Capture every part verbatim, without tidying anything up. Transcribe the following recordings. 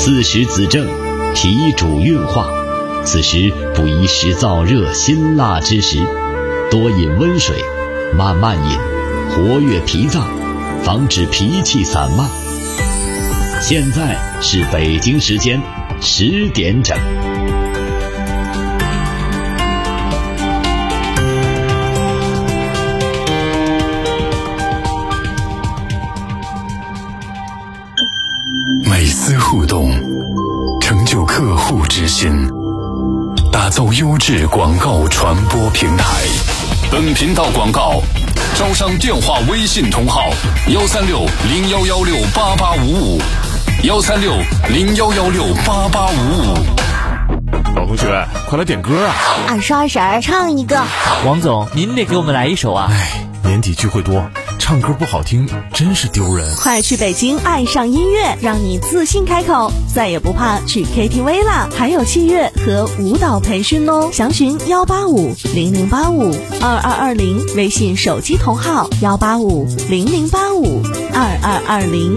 四时子正，脾主运化，此时不宜食燥热辛辣之食，多饮温水，慢慢饮，活跃脾脏，防止脾气散漫。现在是北京时间十点整。 每丝互动，成就客户之心，打造优质广告传播平台。本频道广告招商电话微信同号幺三六零幺幺六八八五五幺三六零幺幺六八八五五。 老同学，快来点歌啊！ 二叔二婶唱一个。 王总，您得给我们来一首啊！ 哎，年底聚会多，唱歌不好听真是丢人。 快去北京爱上音乐，让你自信开口，再也不怕去 K T V 啦！还有器乐和舞蹈培训哦，详询幺八五零零八五二二二零，微信手机同号幺八五零零八五二二二零。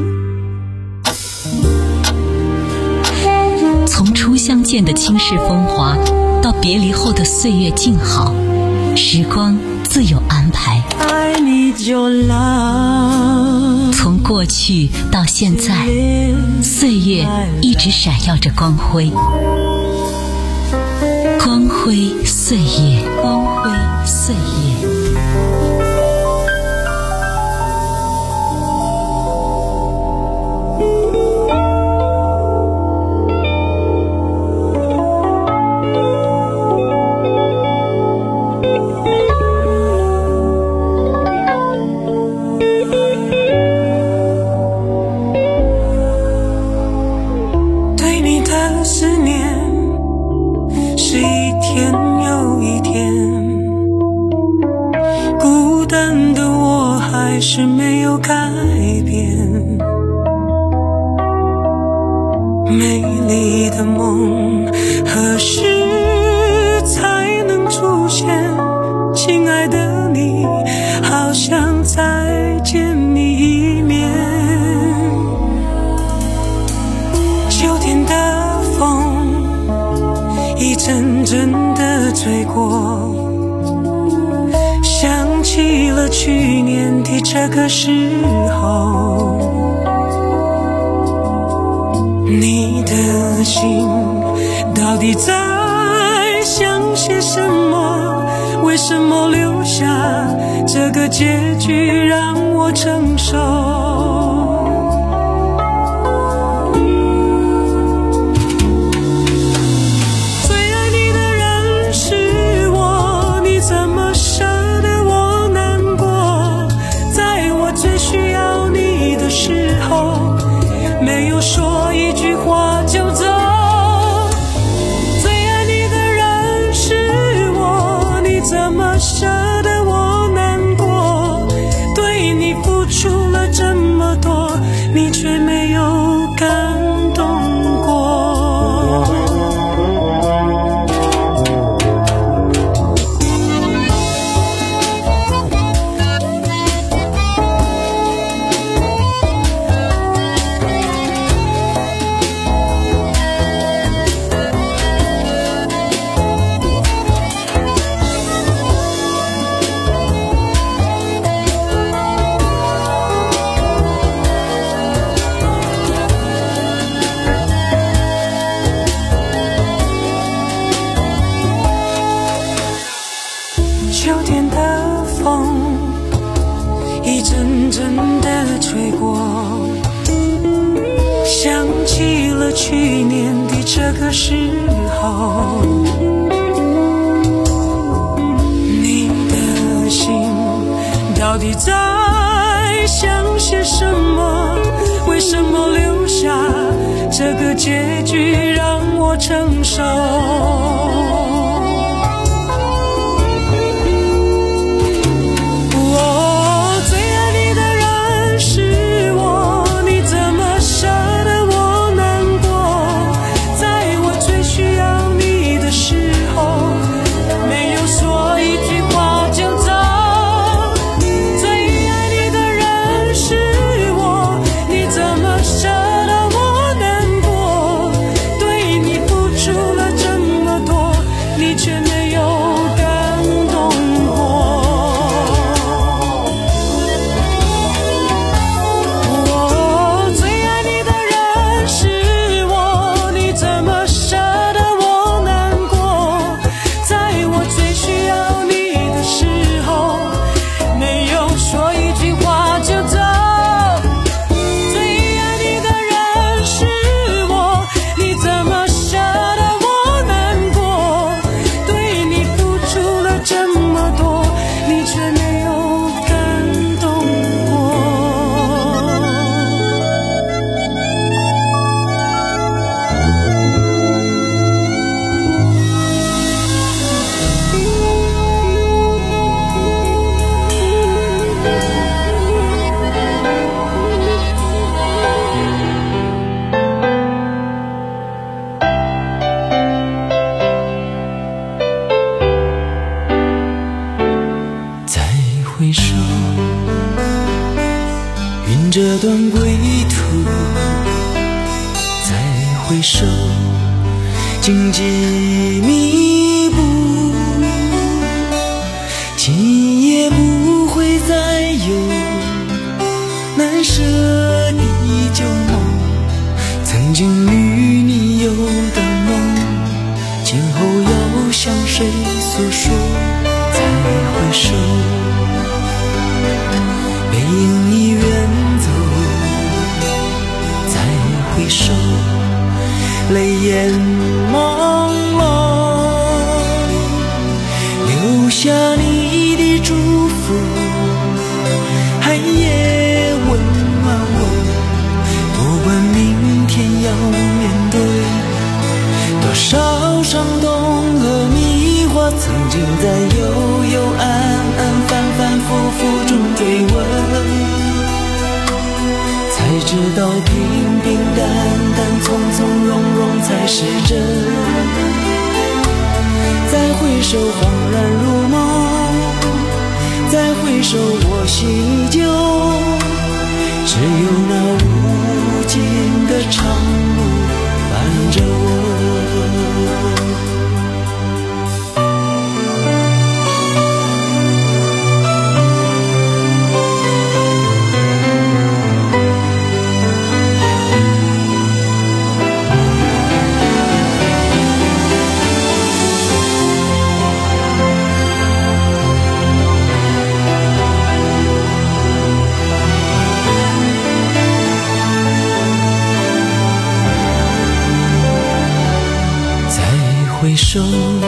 从初相见的倾世风华，到别离后的岁月静好，时光自有安排。从过去到现在，岁月一直闪耀着光辉，光辉岁月，光辉岁月。 是没有改变，美丽的梦何时才能出现？亲爱的你，好想再见你一面。秋天的风一阵阵的吹过，想起了去年的这个时候，你的心到底在想些什么？为什么留下这个结局让我承受？没有说一句话就走，最爱你的人是我，你怎么舍得我难过？对你付出了这么多，你却没有感动过。秋天的风一阵阵的吹过，想起了去年的这个时候，你的心到底在想些什么？为什么留下这个结局让我承受？舍得我难过， 这段归途，再回首，荆棘密布，今夜不会再有难舍的旧梦，曾经与你有的梦，今后要向谁诉说？再回首，背影已远走，再回首，泪眼朦胧，留下你的祝福，寒夜温暖我，不管明天要面对多少伤痛和迷惑，曾经在幽幽暗暗反反复复中追问，才知道平平淡淡从从容容才是真。再回首恍然如梦，再回首我心依旧，只有那无尽的长路伴着我。回首，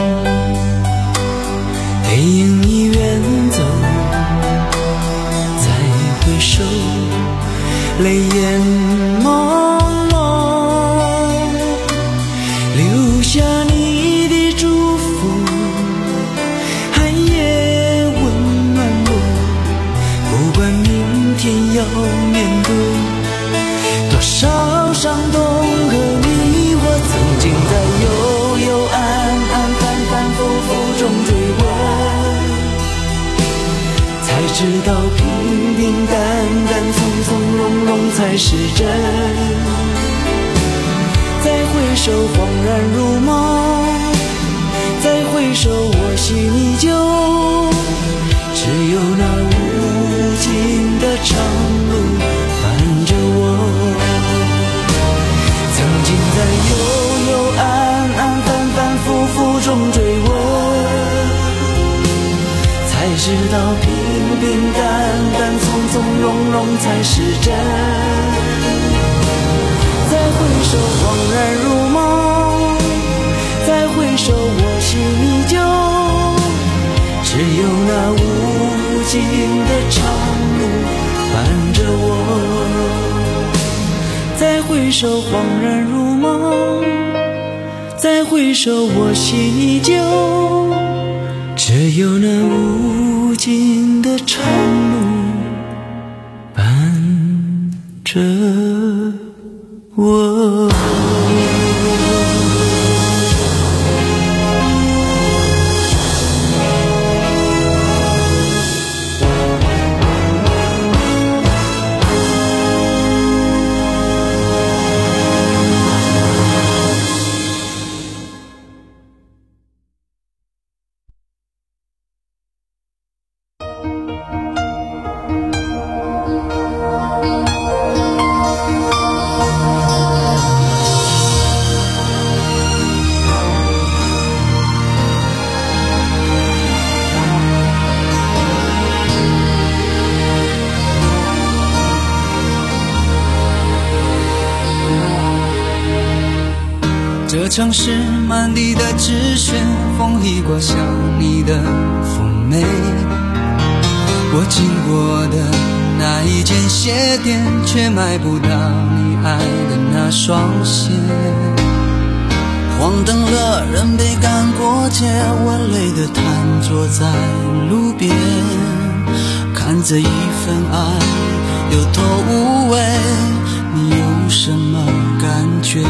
背影已远走，再回首，泪眼朦胧，留下你的祝福，寒夜温暖我，不管明天要面对多少伤痛和迷惑，曾经在幽幽暗暗反反复复中追问，才知道平平淡淡从从容容才是真。再回首恍然如梦，再回首我心依旧，只有那无尽的长路伴着我。曾经在幽幽暗暗反反复复中追问，才知道平平淡淡从从容容才是真。再回首恍然如梦，再回首我心依旧，只有那无尽的长路伴着我。再回首恍然如梦，再回首我心依旧，只有那无尽的长路伴着我。 这城市满地的纸屑，风一刮像你的妩媚。我经过的那一间鞋店，却买不到你爱的那双鞋。黄灯了，人被赶过街，我累得瘫坐在路边，看这一份爱有头无尾，你有什么感觉？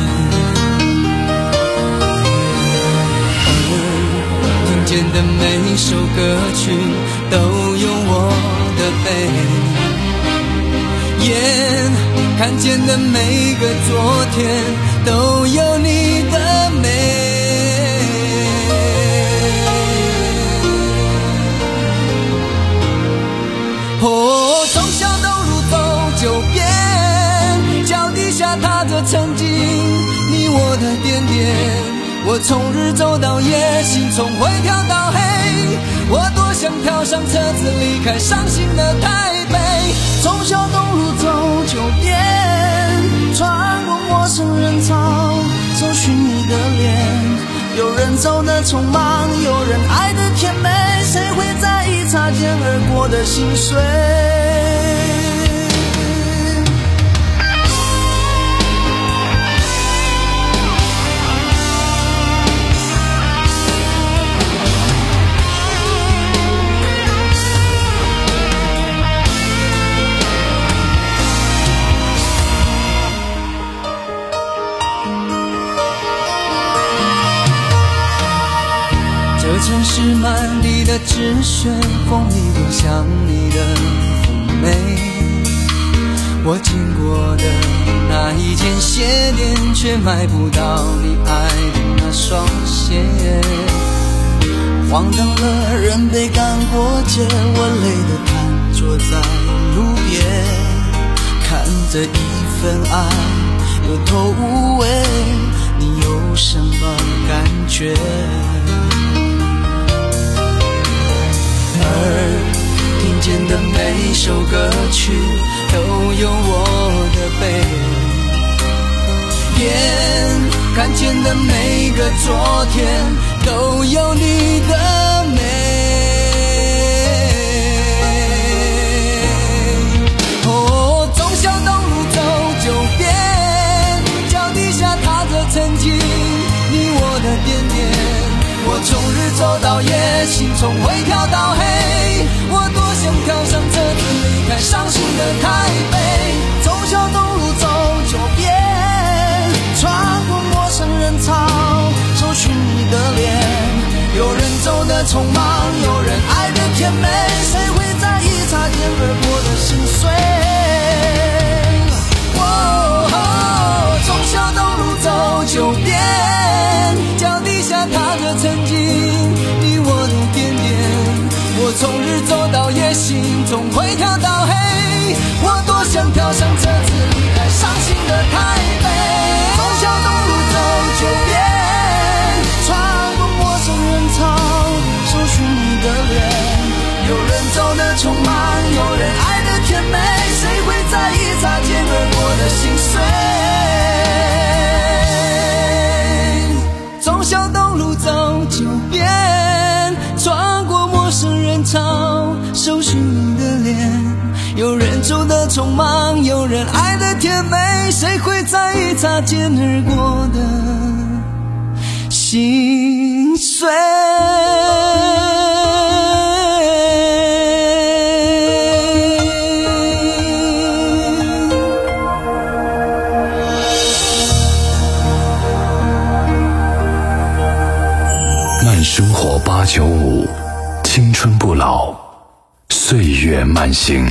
听见的每首歌曲都有我的悲， 眼看见的每个昨天都有你的美。哦，从小东路走九遍，脚底下踏着曾经你我的点点。我从日走到夜，心从灰跳到黑，我多想跳上车子离开伤心的台北。从小东路走九遍，穿过陌生人潮，搜寻你的脸。有人走得匆忙，有人爱得甜美，谁会在意擦肩而过的心碎？这城市满地的纸屑，风一过想你的妩媚。我经过的那一间鞋店，却买不到你爱的那双鞋。荒唐了，人被赶过街，我累得瘫坐在路边，看着一份爱有头无尾，你有什么感觉？而听见的每首歌曲都有我的悲，眼看见的每个昨天都有你的美。哦，从小东路走九遍，脚底下踏着曾经你我的点点。我从日走到夜，心从灰跳到黑，我多想跳上车子离开伤心的台北。从小东路走九遍，穿过陌生人潮，搜寻你的脸。有人走得匆忙，有人爱得甜美，谁会在意擦肩而过的心碎？哦，从小东路走九遍，脚底下踏着曾经你我的点点。我从日走到夜，心从灰跳到黑，我多想跳上车子离开伤心的台北。从小东路走九遍，穿过陌生人潮，搜寻你的脸。有人走得匆忙，有人爱得甜美，谁会在意擦肩而过的心碎？从小东路走九遍，穿过陌生人潮，搜寻你的脸。有人走得匆忙，有人爱得甜美，谁会在意擦肩而过的心碎？ 慢生活八九五，青春不老，岁月慢行。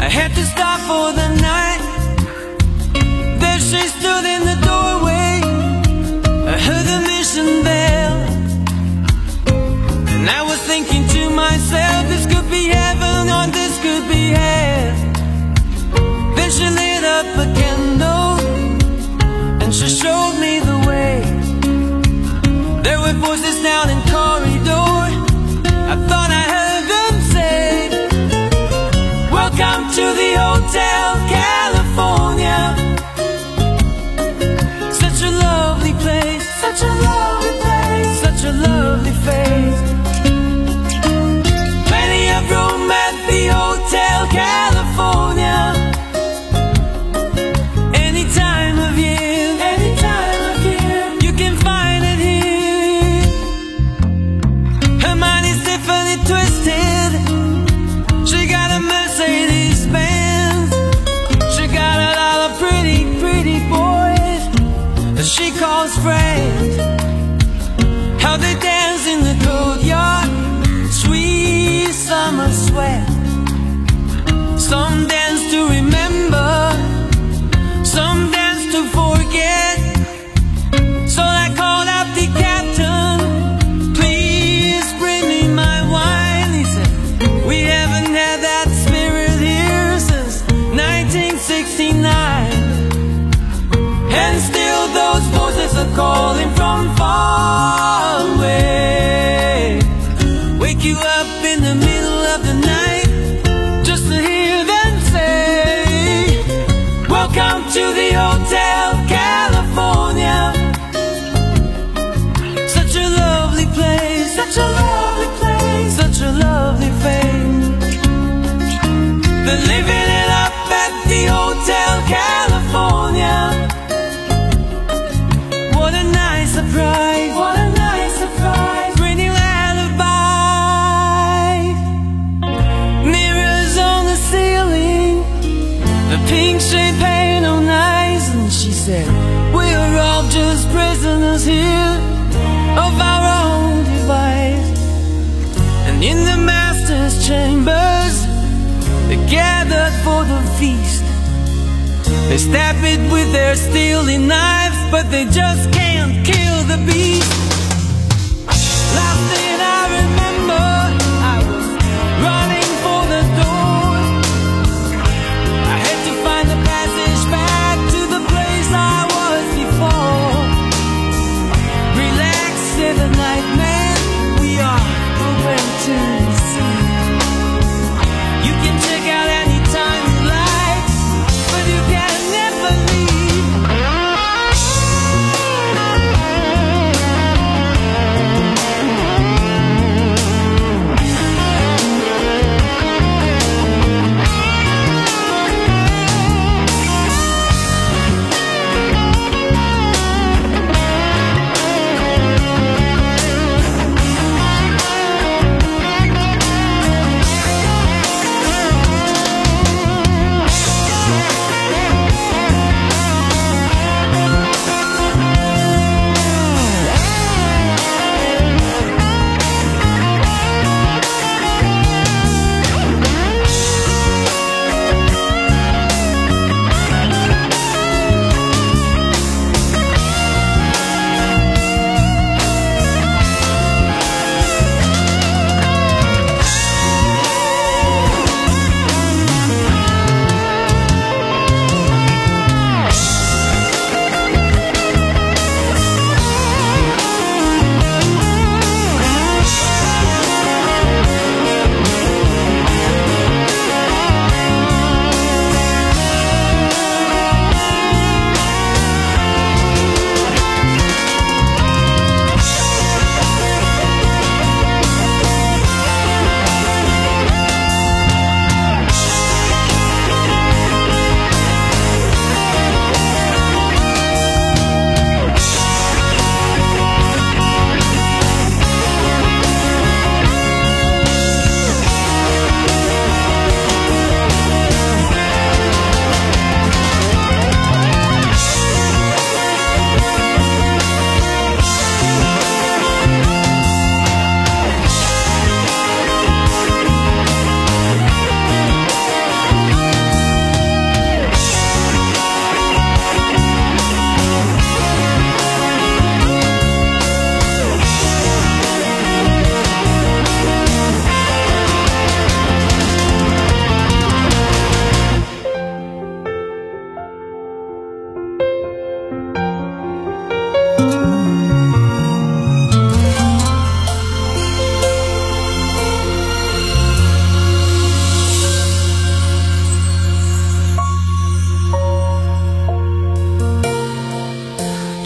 I had to stop for the night. There she stood in the doorway. I heard the mission bell, and I was thinking to myself, this could be heaven or this could be hell. Then she lit up a candle and she showed me the way. There were voices down in corridor. I thought I heard them say, welcome to the Hotel California. Such a lovely place, such a lovely place, such a lovely face. Plenty of room at the Hotel California. Any time of year, any time of year, you can find it here. Her mind is differently twisted. She got a Mercedes Benz. She got a lot of pretty, pretty boys that she calls friends. How they dance in the courtyard, sweet summer sweat. Some dance to remember, some dance to forget. So I called up the captain, please bring me my wine. He said, we haven't had that spirit here since nineteen sixty-nine. And still those voices are calling from far away. Wake you up in the middle of the night just to hear them say, welcome to the Hotel California. Such a lovely place, such a lovely place, such a lovely face. They're living it up at the Hotel California. What a nice surprise, what a nice surprise. Bring you alibis. Mirrors on the ceiling, the pink champagne on ice. And she said, we're all just prisoners here of our own device. And in the master's chambers, they gathered for the feast. They stab it with their steely knives, but they just can't kill the beast. Last thing I remember, I was running for the door. I had to find the passage back to the place I was before. Relax, say the night man, we are going to see. You can check out anytime you like, but you can never leave.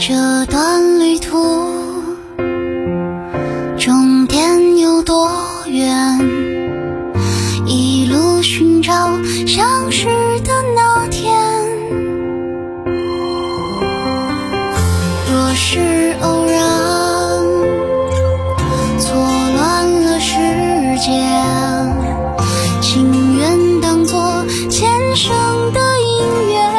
这段旅途终点有多远？一路寻找相识的那天。若是偶然错乱了时间，情愿当作前生的姻缘。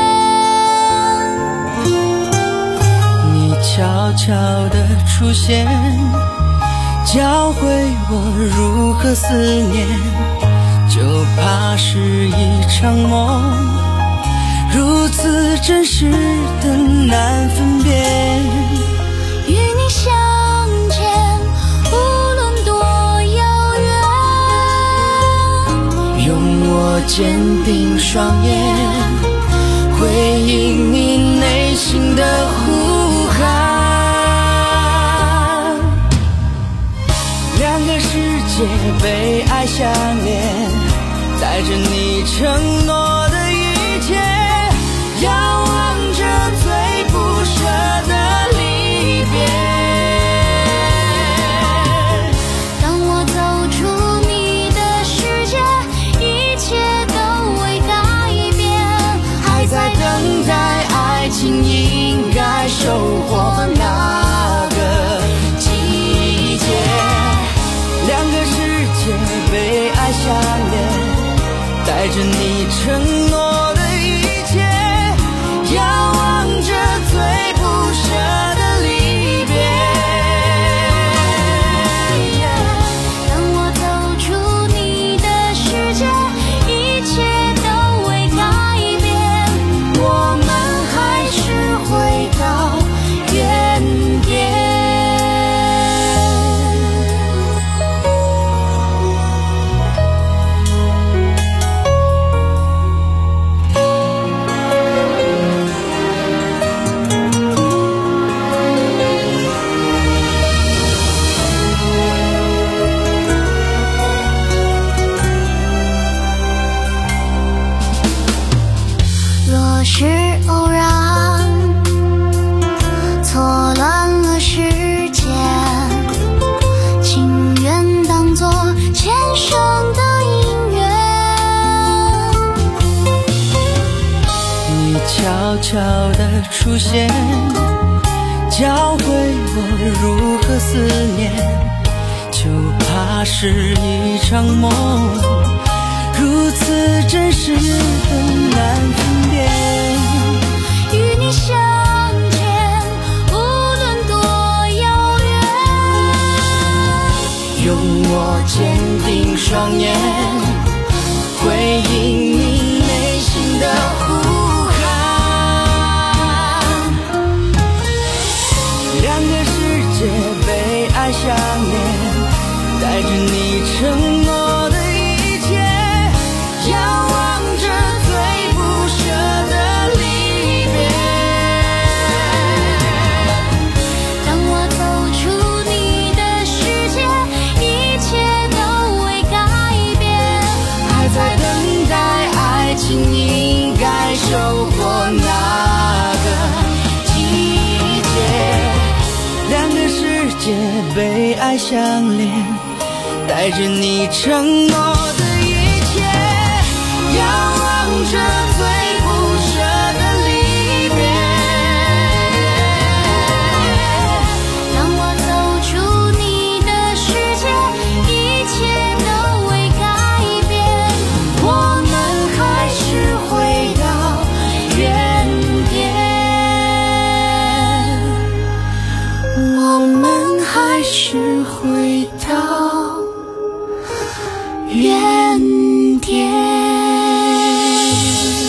你悄悄地出现，教会我如何思念，就怕是一场梦，如此真实的难分辨。 与你相见，无论多遥远， 用我坚定双眼，回应你内心的呼喊。两个世界被爱相连，带着你承诺的一切，遥望着最不舍的离别。 当我走出你的世界，一切都未改变， 还在等待爱情应该收获那个季节。两个世界被爱相连，带着你承诺的一切，遥望着最不舍的离别。 当我走出你的世界，一切都未改变，我们还是回到原点。若是偶然错乱了时间，情愿当作前生的姻缘。 你悄悄地出现，教会我如何思念，就怕是一场梦，如此真实的难分辨。 与你相见，无论多遥远， 用我坚定双眼，回应你内心的呼喊。两个世界被爱相连，带着你承诺的一切，遥望着最不舍的离别。 当我走出你的世界，一切都未改变， 还在等待爱情应该收获那个季节。两个世界被爱相连，带着你承诺的一切，遥望着最不舍的离别。 当我走出你的世界，一切都未改变，我们还是回到原点，我们还是回到原点。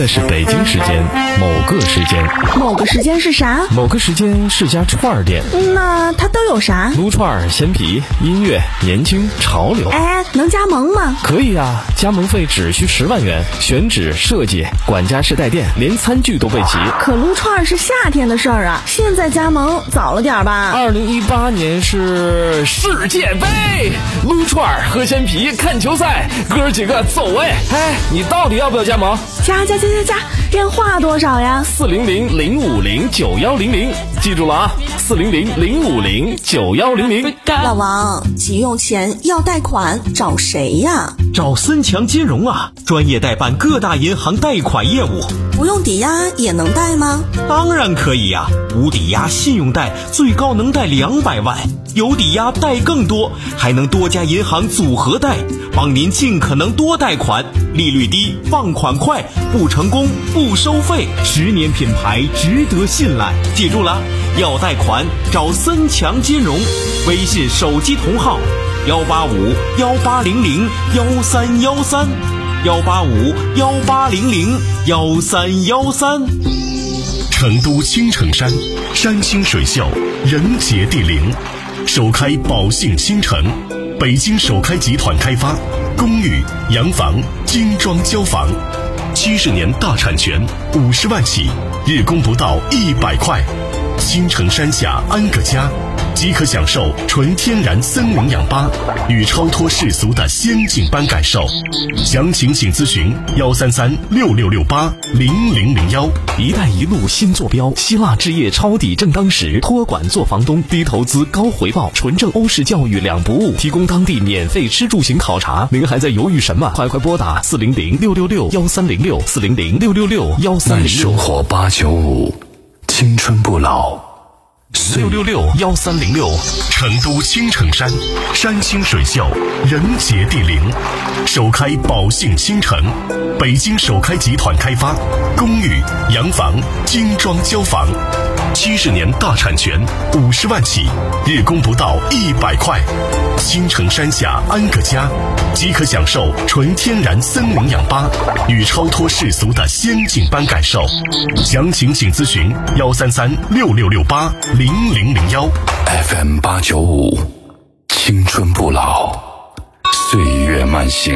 在是北京时间某个时间。 某个时间是啥？ 某个时间是家串儿店。 那它都有啥？ 撸串儿、鲜皮、音乐、年轻、潮流。 哎，能加盟吗？ 可以啊，加盟费只需十万元，选址、设计、管家式带电，连餐具都备齐。 可撸串儿是夏天的事儿啊，现在加盟早了点吧？ 二零一八年是世界杯，撸串儿、喝鲜皮、看球赛，哥几个走哎！哎，你到底要不要加盟？ 加加加加加，电话多少呀？ 四零零零五零九幺零零，记住了啊，四零零零五零九幺零零。 老王，急用钱要贷款，找谁呀？ 找森强金融啊，专业代办各大银行贷款业务。 不用抵押也能贷吗？ 当然可以呀、啊，无抵押信用贷最高能贷两百万，有抵押贷更多，还能多家银行组合贷，帮您尽可能多贷款，利率低，放款快，不成功不收费，十年品牌值得信赖。记住了，要贷款找森强金融，微信手机同号幺八五幺八零零幺三幺三，幺八五幺八零零幺三幺三。 成都青城山，山清水秀，人杰地灵，首开宝兴新城，北京首开集团开发，公寓、洋房、精装交房，七十年大产权，五十万起，日供不到一百块。青城山下安个家，即可享受纯天然森林氧吧与超脱世俗的仙境般感受。详情请咨询幺三三六六六八零零零幺。 一带一路新坐标，希腊置业抄底正当时，托管做房东，低投资高回报，纯正欧式教育两不误，提供当地免费吃住行考察。您还在犹豫什么？快快拨打四零零六六六幺三零六四零零六六六幺三零六。 生活八九五，青春不老。 六六六幺三零六。 成都青城山，山清水秀，人杰地灵，首开宝兴新城，北京首开集团开发，公寓、洋房、精装交房，七十年大产权，五十万起，日供不到一百块。青城山下安个家，即可享受纯天然森林氧吧与超脱世俗的仙境般感受。详情请咨询幺三三六六六八零零零幺。F M 八九五，青春不老，岁月慢行。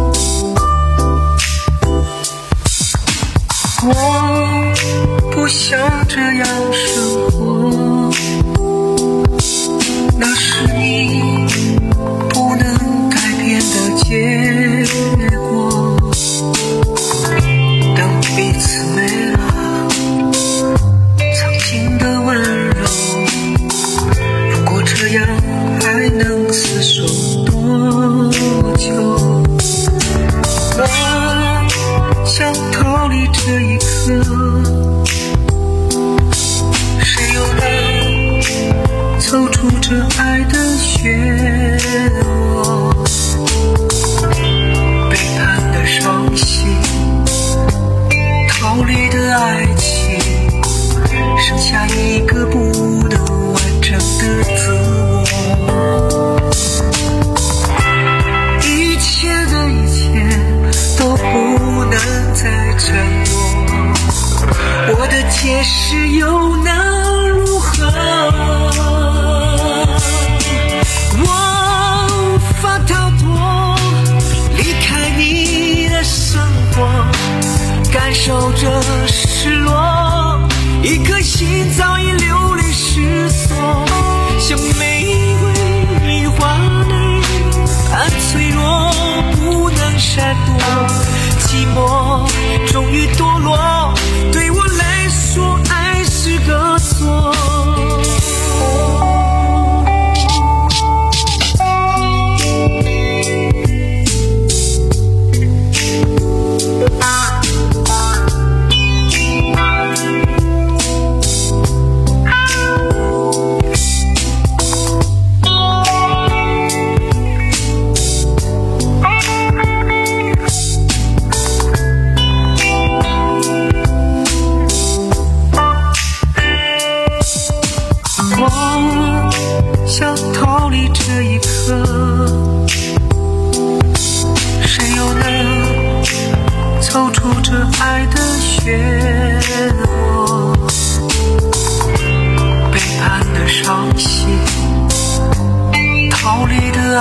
我不想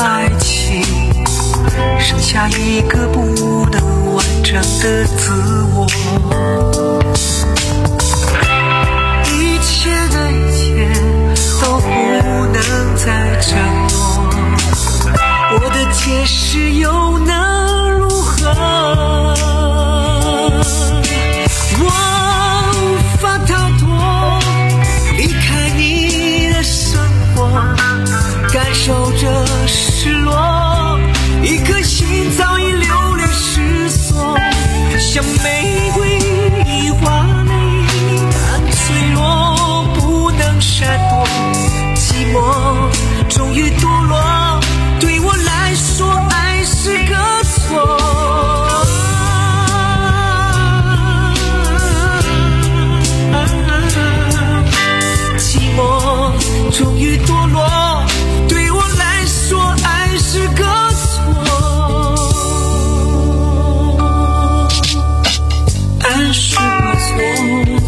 爱情，剩下一个不能完整的自我。一切的一切都不能再承诺，我的解释又能如何？我无法逃脱离开你的生活，感受着失落，一颗心早已流连失所，像玫瑰已华丽但脆弱，不能闪躲，寂寞终于堕落，对我来说爱是个错。寂寞终于堕落，对我来说爱是个错，爱是个错。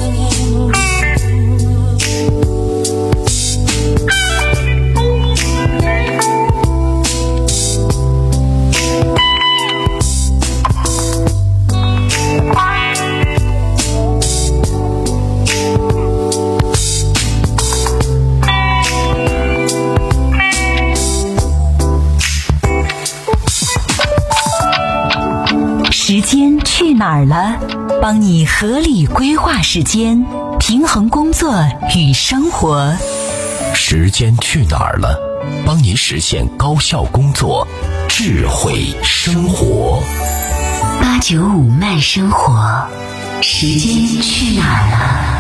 时间去哪儿了？帮你合理规划时间，平衡工作与生活。 时间去哪儿了？帮您实现高效工作，智慧生活。 八九五慢生活，时间去哪儿了？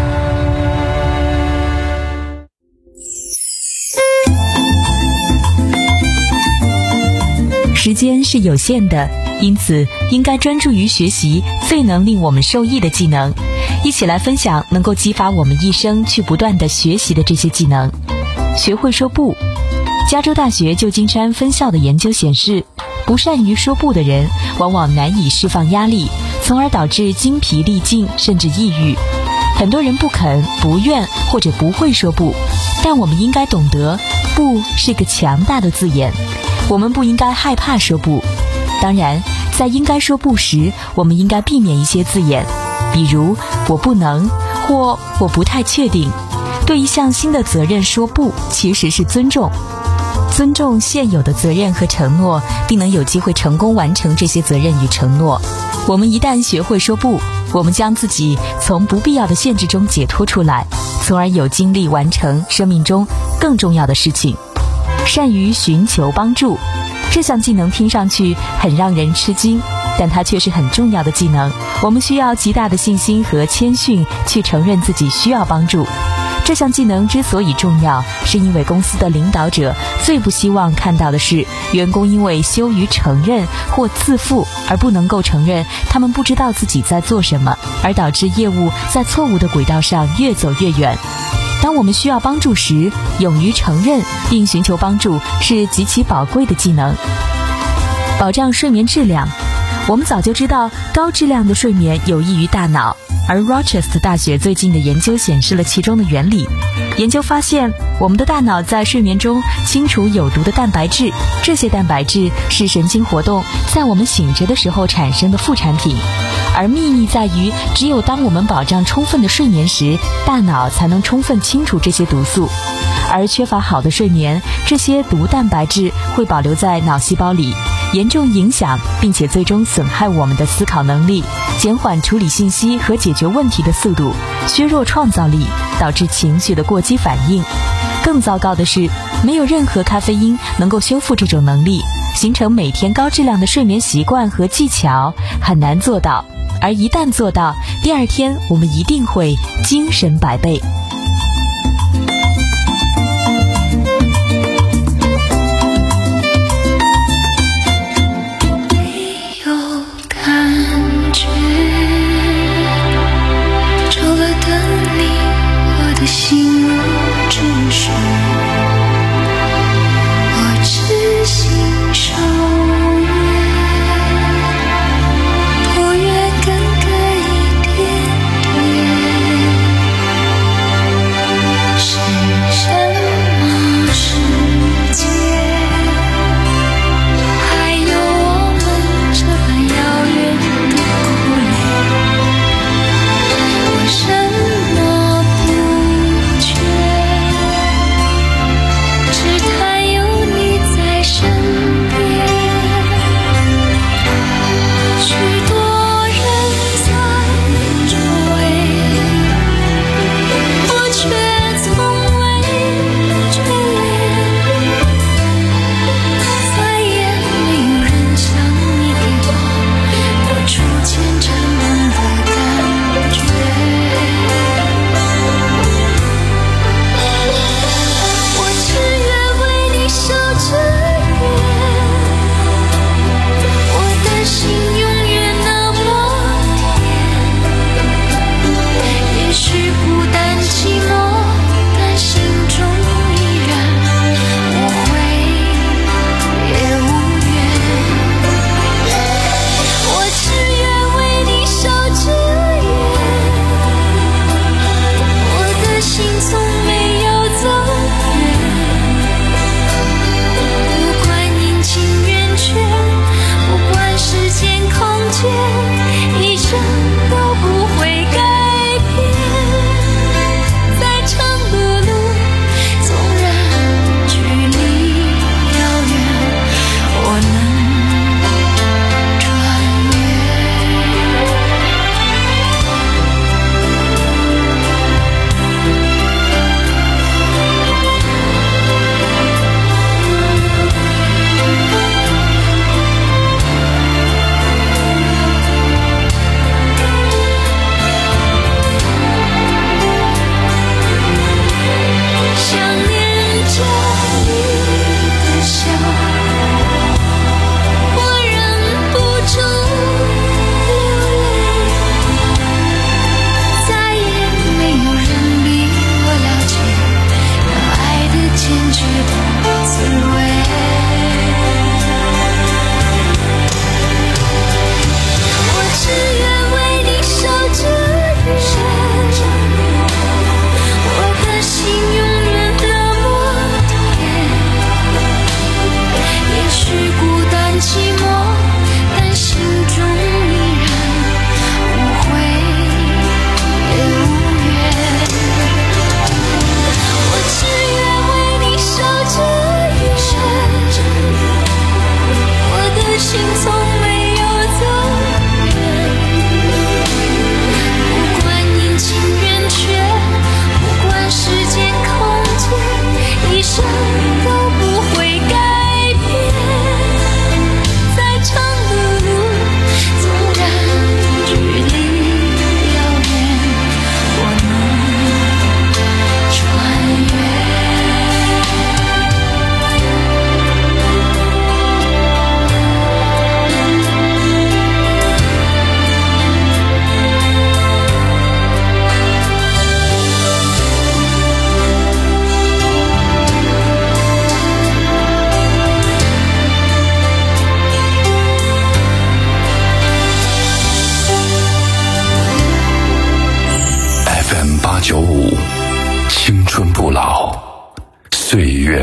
时间是有限的，因此应该专注于学习最能令我们受益的技能。一起来分享能够激发我们一生去不断的学习的这些技能。学会说不。加州大学旧金山分校的研究显示，不善于说不的人往往难以释放压力，从而导致精疲力尽甚至抑郁。很多人不肯、不愿或者不会说不，但我们应该懂得，不是个强大的字眼，我们不应该害怕说不。当然，在应该说不时，我们应该避免一些字眼，比如我不能或我不太确定。对一项新的责任说不，其实是尊重尊重现有的责任和承诺，并能有机会成功完成这些责任与承诺。我们一旦学会说不，我们将自己从不必要的限制中解脱出来，从而有精力完成生命中更重要的事情。善于寻求帮助。这项技能听上去很让人吃惊，但它却是很重要的技能。我们需要极大的信心和谦逊去承认自己需要帮助。这项技能之所以重要，是因为公司的领导者最不希望看到的是员工因为羞于承认或自负而不能够承认他们不知道自己在做什么，而导致业务在错误的轨道上越走越远。当我们需要帮助时，勇于承认并寻求帮助是极其宝贵的技能。保障睡眠质量。我们早就知道高质量的睡眠有益于大脑，而 Rochester 大学最近的研究显示了其中的原理。研究发现，我们的大脑在睡眠中清除有毒的蛋白质，这些蛋白质是神经活动在我们醒着的时候产生的副产品。而秘密在于，只有当我们保障充分的睡眠时，大脑才能充分清除这些毒素。而缺乏好的睡眠，这些毒蛋白质会保留在脑细胞里，严重影响并且最终损害我们的思考能力，减缓处理信息和解决问题的速度，削弱创造力，导致情绪的过激反应。更糟糕的是，没有任何咖啡因能够修复这种能力，形成每天高质量的睡眠习惯和技巧很难做到。而一旦做到，第二天我们一定会精神百倍。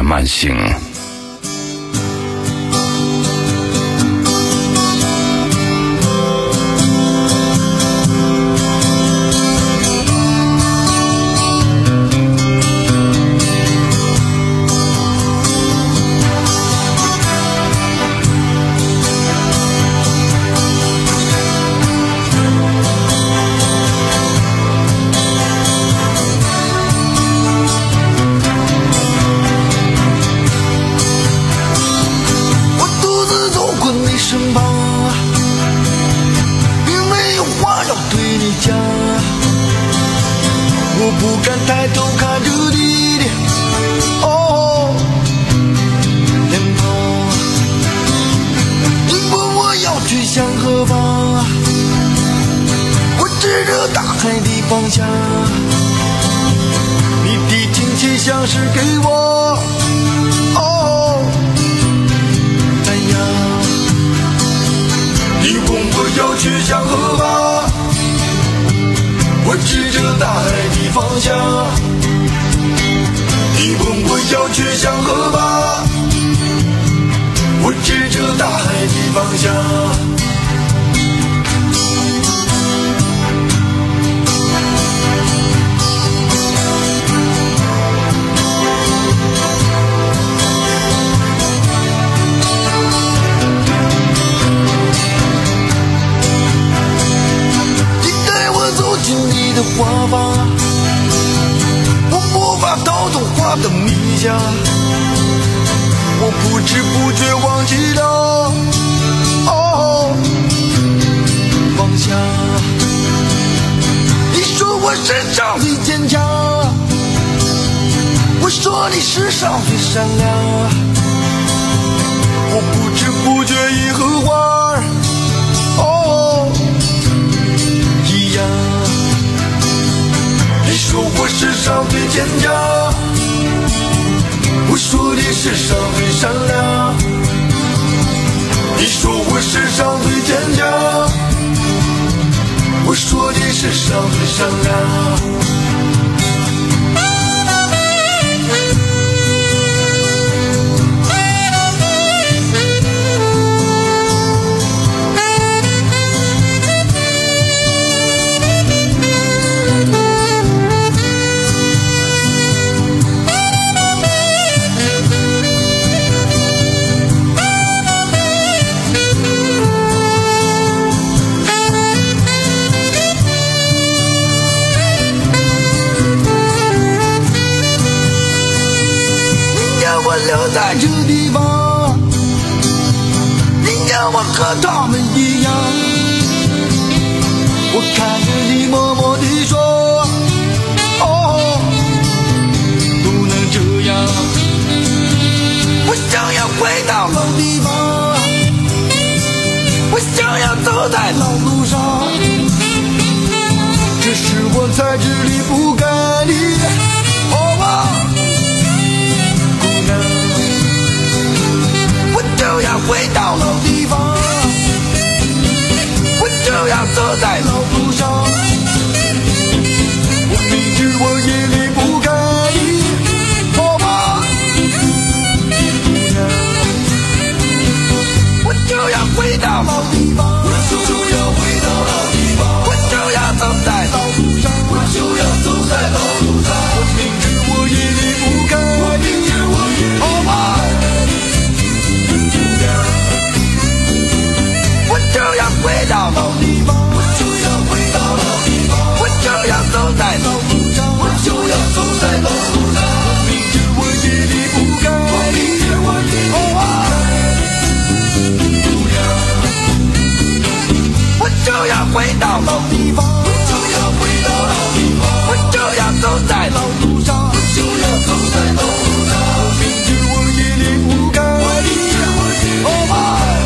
慢行。 我不敢抬头看着你的哦脸庞，你问我要去向何方，我指着大海的方向，你的亲切像是给我哦赞扬，你问我要去向何方，我指着大海的方向，你问我要去向何方，我指着大海的方向。你的花瓣，我无法逃脱花的迷香，我不知不觉忘记了哦方向。你说我身上最坚强，我说你世上最善良，我不知不觉已和花儿哦一样。你说我世上最坚强，我说你世上最善良，你说我世上最坚强，我说你世上最善良。留在这地方，你让我和他们一样，我看着你默默地说哦不能这样，我想要回到老地方，我想要走在老路上，只是我在这里不该离哦啊就要回到老地方，我就要走在老路上，我明知我也离不开你，好吧我就要回到老地方，我就要回到老地方，我就要走在老路上，我就要走在老路上，我明知我也离不开你，好吧我就要回到老地方，我就要回到老地方，我就要走在老路上，我就要走在老路上，我明知我也离不开你，哦啊我就要回到老地方，我就要回到老地方，我就要走在老路上，我就要走在老路上，我明知我也离不开你，哦啊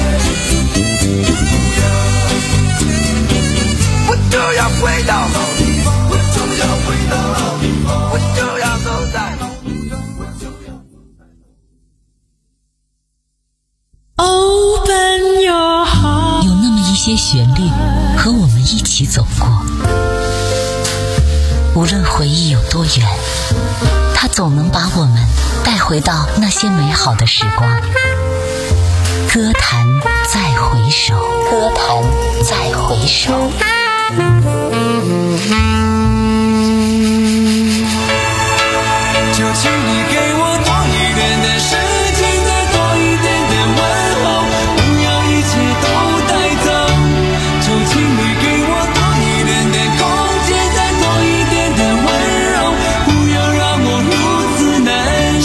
我就要回到老地方，我就要回到老地方，我就要走在老路上，我就要走在老 Open your heart。 有那么一些旋律和我们一起走过，无论回忆有多远， 它总能把我们带回到那些美好的时光。歌坛再回首，歌坛再回首。 就请你给我多一点点时间，再多一点点问候，不要一切都带走。就请你给我多一点点空间，再多一点点温柔，不要让我如此难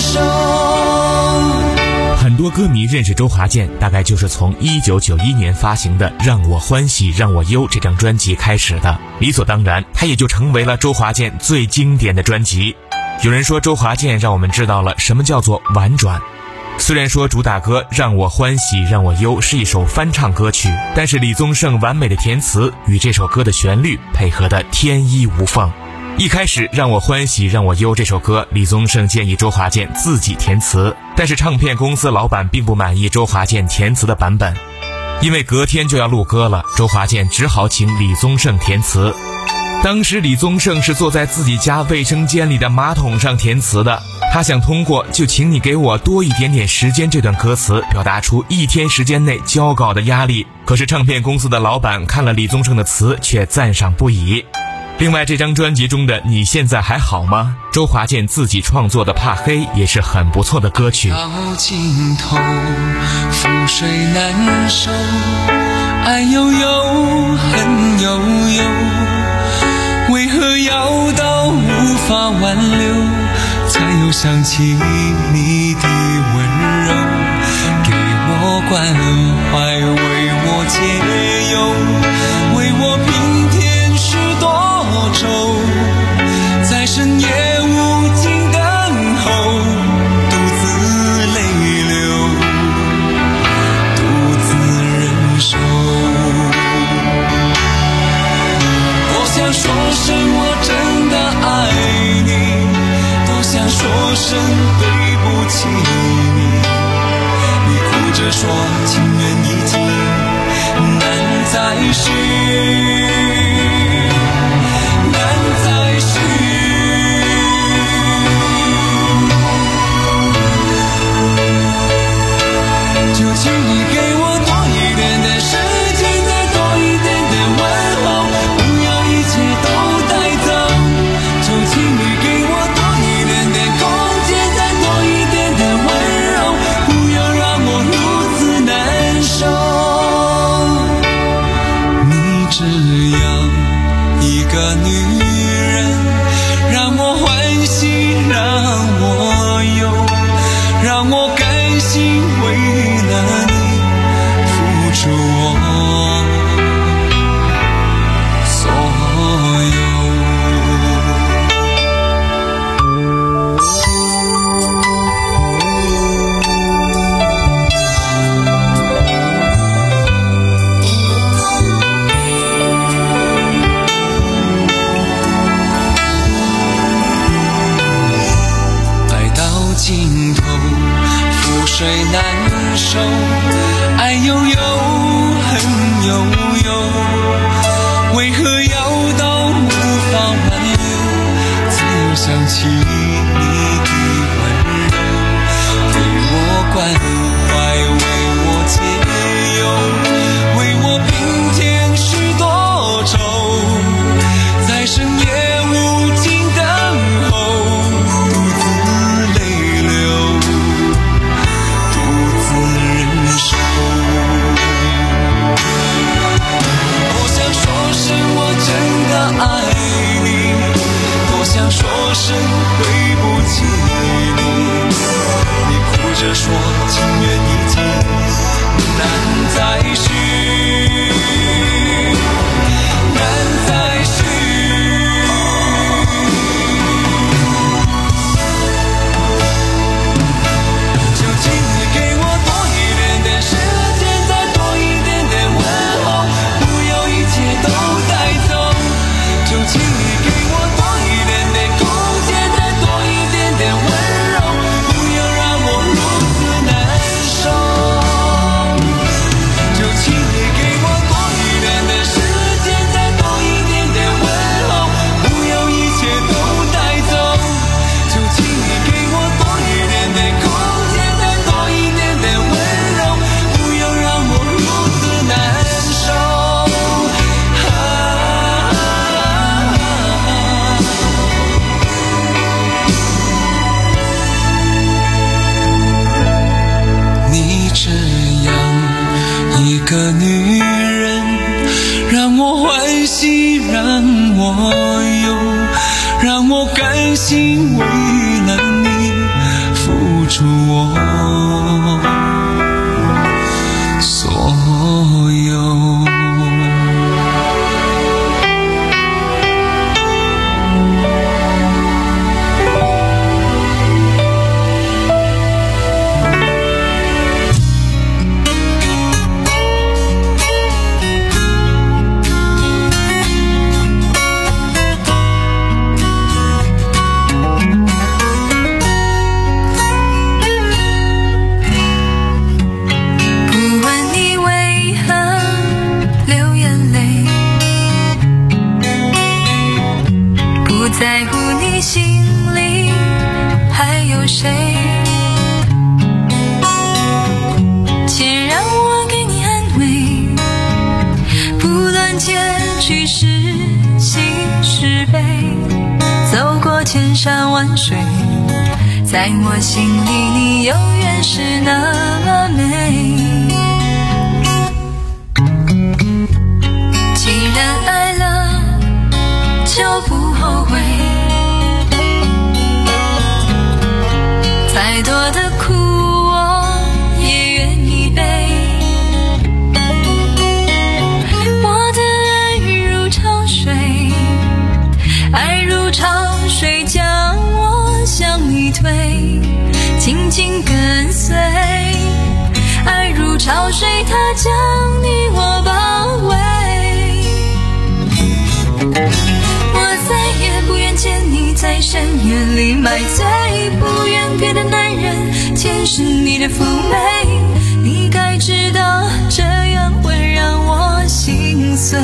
受。 很多歌迷认识周华健，大概就是从一九九一年发行的《让我欢喜让我忧》这张专辑开始的，理所当然，它也就成为了周华健最经典的专辑。有人说周华健让我们知道了什么叫做婉转。虽然说主打歌《让我欢喜让我忧》是一首翻唱歌曲，但是李宗盛完美的填词与这首歌的旋律配合得天衣无缝。一开始《让我欢喜让我忧》这首歌，李宗盛建议周华健自己填词，但是唱片公司老板并不满意周华健填词的版本，因为隔天就要录歌了，周华健只好请李宗盛填词。当时李宗盛是坐在自己家卫生间里的马桶上填词的，他想通过就请你给我多一点点时间这段歌词表达出一天时间内交稿的压力，可是唱片公司的老板看了李宗盛的词却赞赏不已。另外这张专辑中的你现在还好吗，周华健自己创作的怕黑也是很不错的歌曲。 到尽头覆水难收，爱悠悠恨悠悠，为何要到无法挽留，才又想起你的温柔，给我关怀，为我解忧，为我平添许多愁，在深夜无尽等候，独自泪流，独自忍受。多想说声我真的爱你，多想说声对不起你，你哭着说情缘已尽，难再续，难再续。就请你给我多一点点时间，再多一点点问候，不要一切都带走。就请你给我多一点点空间，再多一点点温柔，不要让我如此难受。你这样一个女人，让我欢喜让我忧，让我甘心为了你付出我所有。爱到尽头覆水难收，爱悠悠恨悠悠，为何要到无法挽留，才又想起你的温柔，给我关怀，为我解忧，为我平添许多愁，在深夜无尽等候，独自泪流，独自忍受。多想说声我真的爱你，多想说声对不起你，你哭着说情一个女人，让我欢喜，让我忧，让我甘心为了你付出我所有。 在乎你心里还有谁，且让我给你安慰，不论结局是喜是悲，走过千山万水，在我心里你永远是那么美。既然爱了就不后悔，再多的苦我也愿意背。我的爱如潮水，爱如潮水将我向你推，紧紧跟随。爱如潮水，它将你我包围。在深渊里埋醉，不愿别的男人见识你的妩媚，你该知道这样会让我心碎。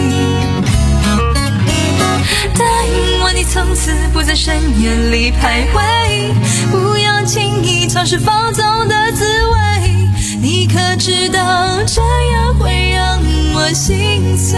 答应我你从此不在深渊里徘徊，不要轻易尝试放纵的滋味，你可知道这样会让我心碎。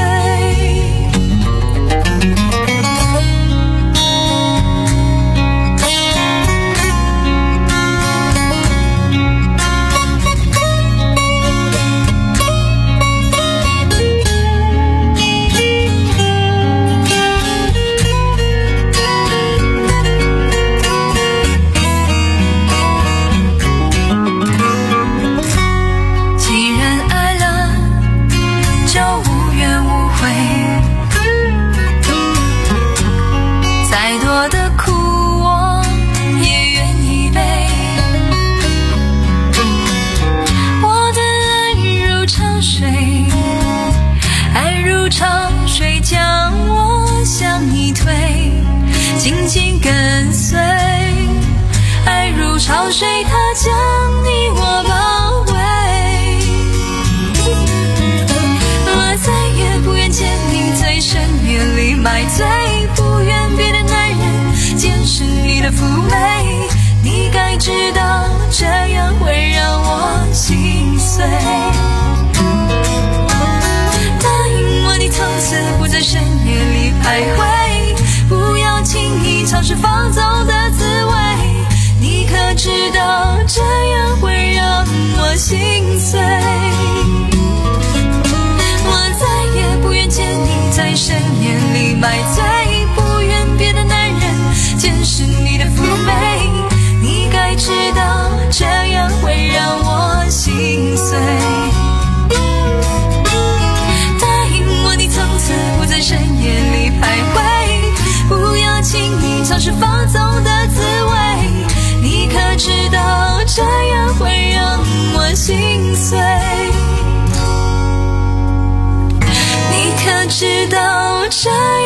紧紧跟随，爱如潮水，它将你我包围。我再也不愿见你在深渊里埋醉，不愿别的男人见识你的妩媚，你该知道这样会让我心碎。答应我你从此不在深渊里徘徊，不要轻易尝试放纵的滋味，你可知道这样会让我心碎。我再也不愿见你在深渊里埋醉，不愿别的男人见识你的妩媚，你该知道这样会让我心碎。答应我你从此不在深渊里徘徊，不要轻易尝试放纵的滋味，你可知道这样会让我心碎。你可知道这样